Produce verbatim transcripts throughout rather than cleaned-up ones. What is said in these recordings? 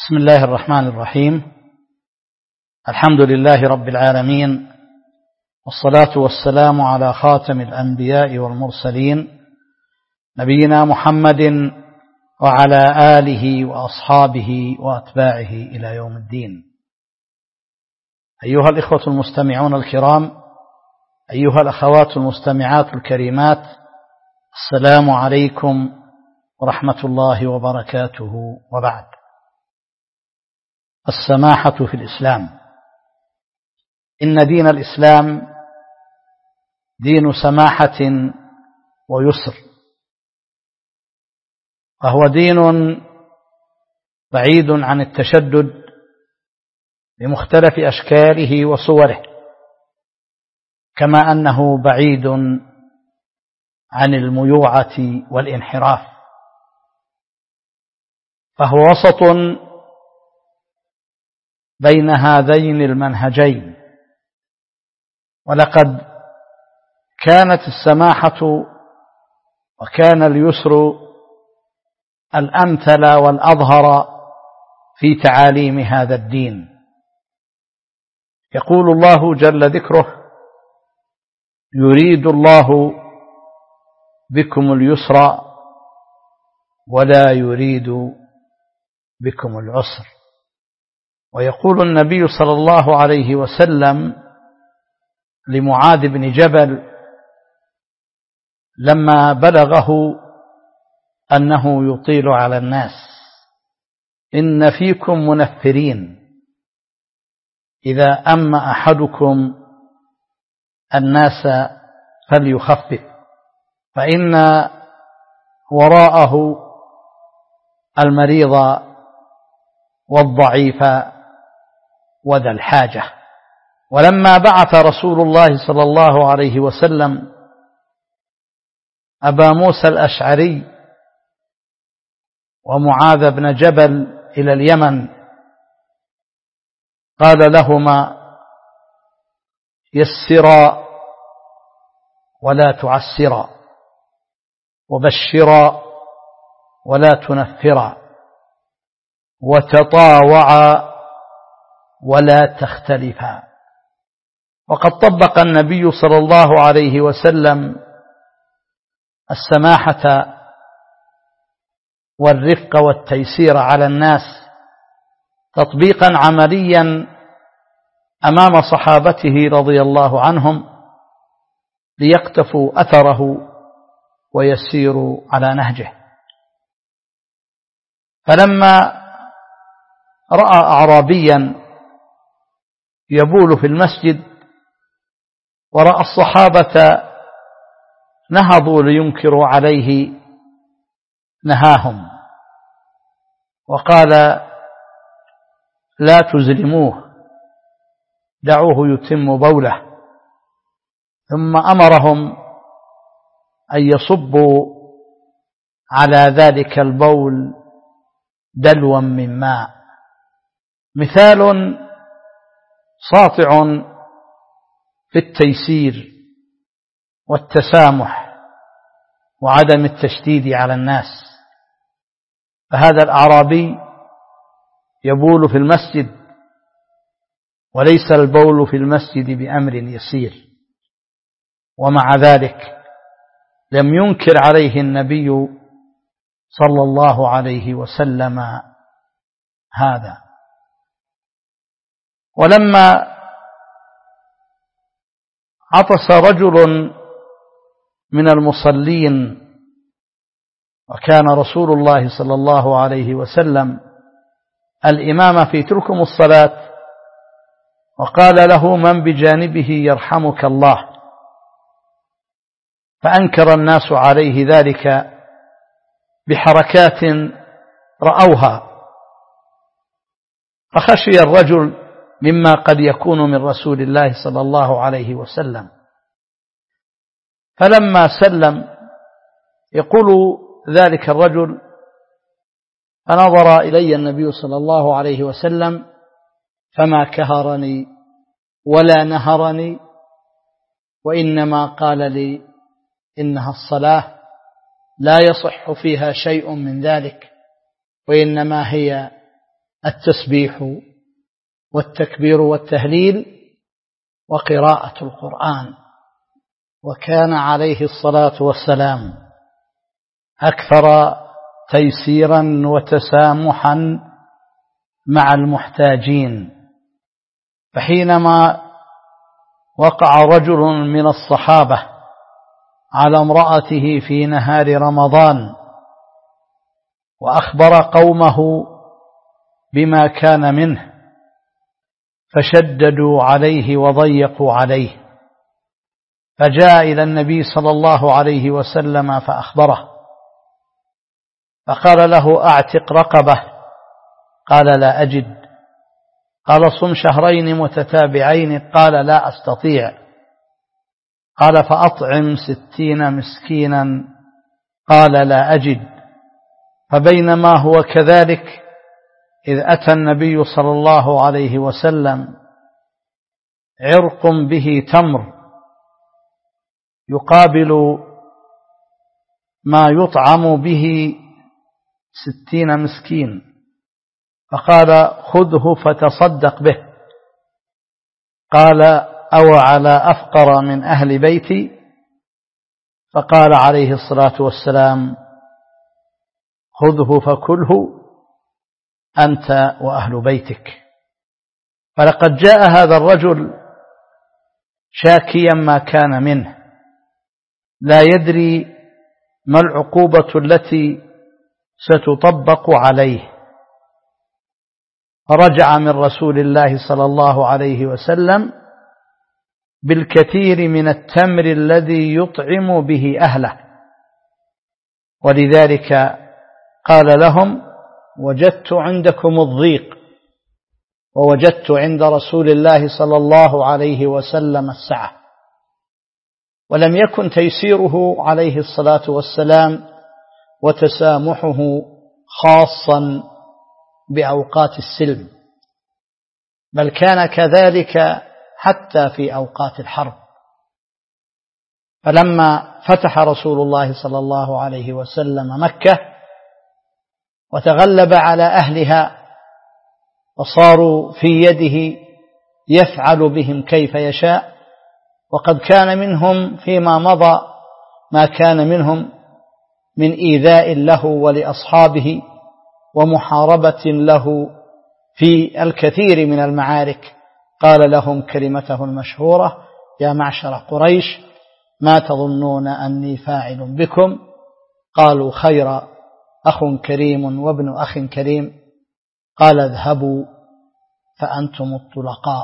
بسم الله الرحمن الرحيم. الحمد لله رب العالمين، والصلاة والسلام على خاتم الأنبياء والمرسلين نبينا محمد وعلى آله وأصحابه وأتباعه إلى يوم الدين. أيها الإخوة المستمعون الكرام، أيها الأخوات المستمعات الكريمات، السلام عليكم ورحمة الله وبركاته. وبعد، السماحة في الإسلام. إن دين الإسلام دين سماحة ويسر، وهو دين بعيد عن التشدد بمختلف أشكاله وصوره، كما أنه بعيد عن الميوعة والانحراف، فهو وسط بين هذين المنهجين. ولقد كانت السماحة وكان اليسر الأمثل والأظهر في تعاليم هذا الدين. يقول الله جل ذكره: يريد الله بكم اليسر ولا يريد بكم العسر. ويقول النبي صلى الله عليه وسلم لمعاذ بن جبل لما بلغه أنه يطيل على الناس: إن فيكم منفرين، إذا أما أحدكم الناس فليخفف، فإن وراءه المريض والضعيف وذا الحاجة. ولما بعث رسول الله صلى الله عليه وسلم أبا موسى الأشعري ومعاذ بن جبل إلى اليمن، قال لهما: يسرا ولا تعسرا، وبشرا ولا تنفرا، وتطاوعا ولا تختلفا. وقد طبق النبي صلى الله عليه وسلم السماحة والرفق والتيسير على الناس تطبيقا عمليا أمام صحابته رضي الله عنهم، ليقتفوا أثره ويسيروا على نهجه. فلما رأى أعرابيا يبول في المسجد ورأى الصحابة نهضوا لينكروا عليه، نهاهم وقال: لا تزلموه، دعوه يتم بوله. ثم أمرهم أن يصبوا على ذلك البول دلوا من ماء. مثال ساطع في التيسير والتسامح وعدم التشديد على الناس. فهذا الأعرابي يبول في المسجد، وليس البول في المسجد بأمر يسير، ومع ذلك لم ينكر عليه النبي صلى الله عليه وسلم هذا. ولما عطس رجل من المصلين، وكان رسول الله صلى الله عليه وسلم الإمام في تلكم الصلاة، وقال له من بجانبه: يرحمك الله. فأنكر الناس عليه ذلك بحركات رأوها، فخشي الرجل مما قد يكون من رسول الله صلى الله عليه وسلم. فلما سلم يقول ذلك الرجل: فنظر إلي النبي صلى الله عليه وسلم فما كهرني ولا نهرني، وإنما قال لي: إنها الصلاة لا يصح فيها شيء من ذلك، وإنما هي التسبيح والتكبير والتهليل وقراءة القرآن. وكان عليه الصلاة والسلام أكثر تيسيرا وتسامحا مع المحتاجين. فحينما وقع رجل من الصحابة على امرأته في نهار رمضان وأخبر قومه بما كان منه فشددوا عليه وضيقوا عليه، فجاء إلى النبي صلى الله عليه وسلم فأخبره، فقال له أعتق رقبة، قال لا أجد. قال صم شهرين متتابعين، قال لا أستطيع. قال فأطعم ستين مسكينا، قال لا أجد. فبينما هو كذلك إذ أتى النبي صلى الله عليه وسلم عرق به تمر يقابل ما يطعم به ستين مسكين، فقال خذه فتصدق به. قال أو على أفقر من أهل بيتي؟ فقال عليه الصلاة والسلام خذه فكله أنت وأهل بيتك. فلقد جاء هذا الرجل شاكيا ما كان منه، لا يدري ما العقوبة التي ستطبق عليه، فرجع من رسول الله صلى الله عليه وسلم بالكثير من التمر الذي يطعم به أهله. ولذلك قال لهم وجدت عندكم الضيق ووجدت عند رسول الله صلى الله عليه وسلم السعة. ولم يكن تيسيره عليه الصلاة والسلام وتسامحه خاصا بأوقات السلم، بل كان كذلك حتى في أوقات الحرب. فلما فتح رسول الله صلى الله عليه وسلم مكة وتغلب على أهلها وصاروا في يده يفعل بهم كيف يشاء، وقد كان منهم فيما مضى ما كان منهم من إيذاء له ولأصحابه ومحاربة له في الكثير من المعارك، قال لهم كلمته المشهورة يا معشر قريش ما تظنون أني فاعل بكم؟ قالوا خيرا، أخ كريم وابن أخ كريم. قال اذهبوا فأنتم الطلقاء.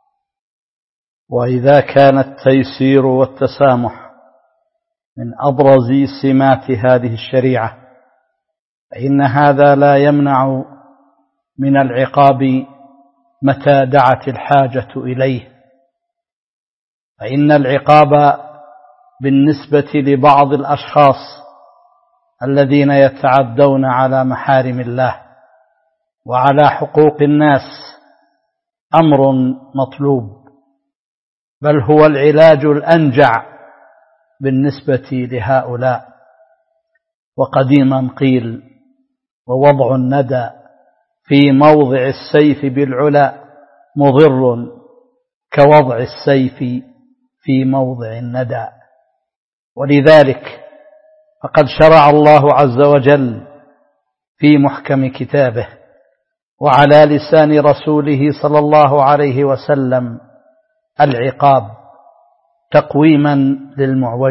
وإذا كان التيسير والتسامح من أبرز سمات هذه الشريعة، فإن هذا لا يمنع من العقاب متى دعت الحاجة إليه. فإن العقاب بالنسبة لبعض الأشخاص الذين يتعدون على محارم الله وعلى حقوق الناس أمر مطلوب، بل هو العلاج الأنجع بالنسبة لهؤلاء. وقديما قيل ووضع الندى في موضع السيف بالعلا مضر كوضع السيف في موضع الندى. ولذلك فقد شرع الله عز وجل في محكم كتابه وعلى لسان رسوله صلى الله عليه وسلم العقاب تقويما للمعوج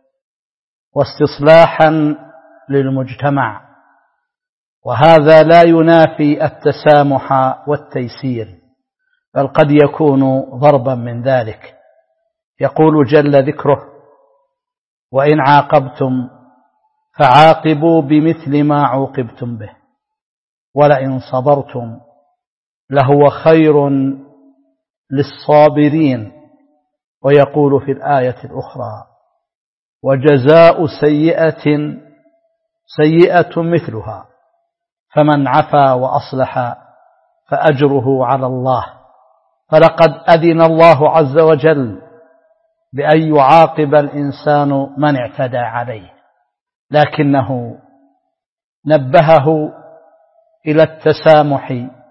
واستصلاحا للمجتمع، وهذا لا ينافي التسامح والتيسير، بل قد يكون ضربا من ذلك. يقول جل ذكره وإن عاقبتم فعاقبوا بمثل ما عوقبتم به ولئن صبرتم لهو خير للصابرين. ويقول في الآية الأخرى وجزاء سيئة سيئة مثلها فمن عفا وأصلح فأجره على الله. فلقد أذن الله عز وجل بأن يعاقب الإنسان من اعتدى عليه، لكنه نبهه إلى التسامح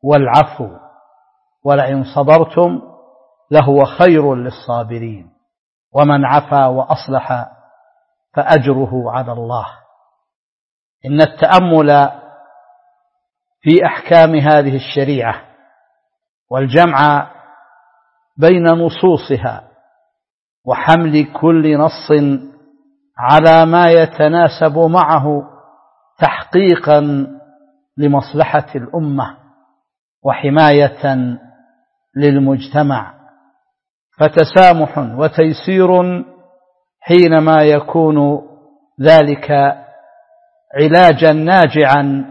والعفو، ولئن صبرتم لهو خير للصابرين، ومن عفا وأصلح فأجره على الله. إن التأمل في أحكام هذه الشريعة والجمع بين نصوصها وحمل كل نص على ما يتناسب معه تحقيقا لمصلحة الأمة وحماية للمجتمع، فتسامح وتيسير حينما يكون ذلك علاجا ناجعا،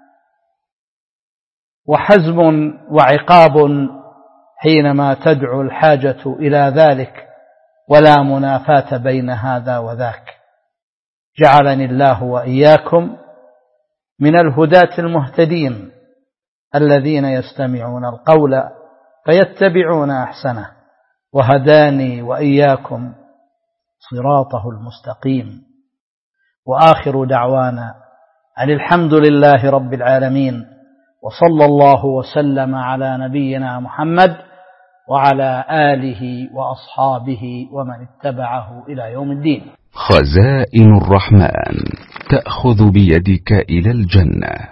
وحزم وعقاب حينما تدعو الحاجة إلى ذلك، ولا منافاة بين هذا وذاك. جعلني الله وإياكم من الهداة المهتدين الذين يستمعون القول فيتبعون أحسنه، وهداني وإياكم صراطه المستقيم. وآخر دعوانا أن الحمد لله رب العالمين، وصلى الله وسلم على نبينا محمد وعلى آله وأصحابه ومن اتبعه إلى يوم الدين. خزائن الرحمن تأخذ بيدك إلى الجنة.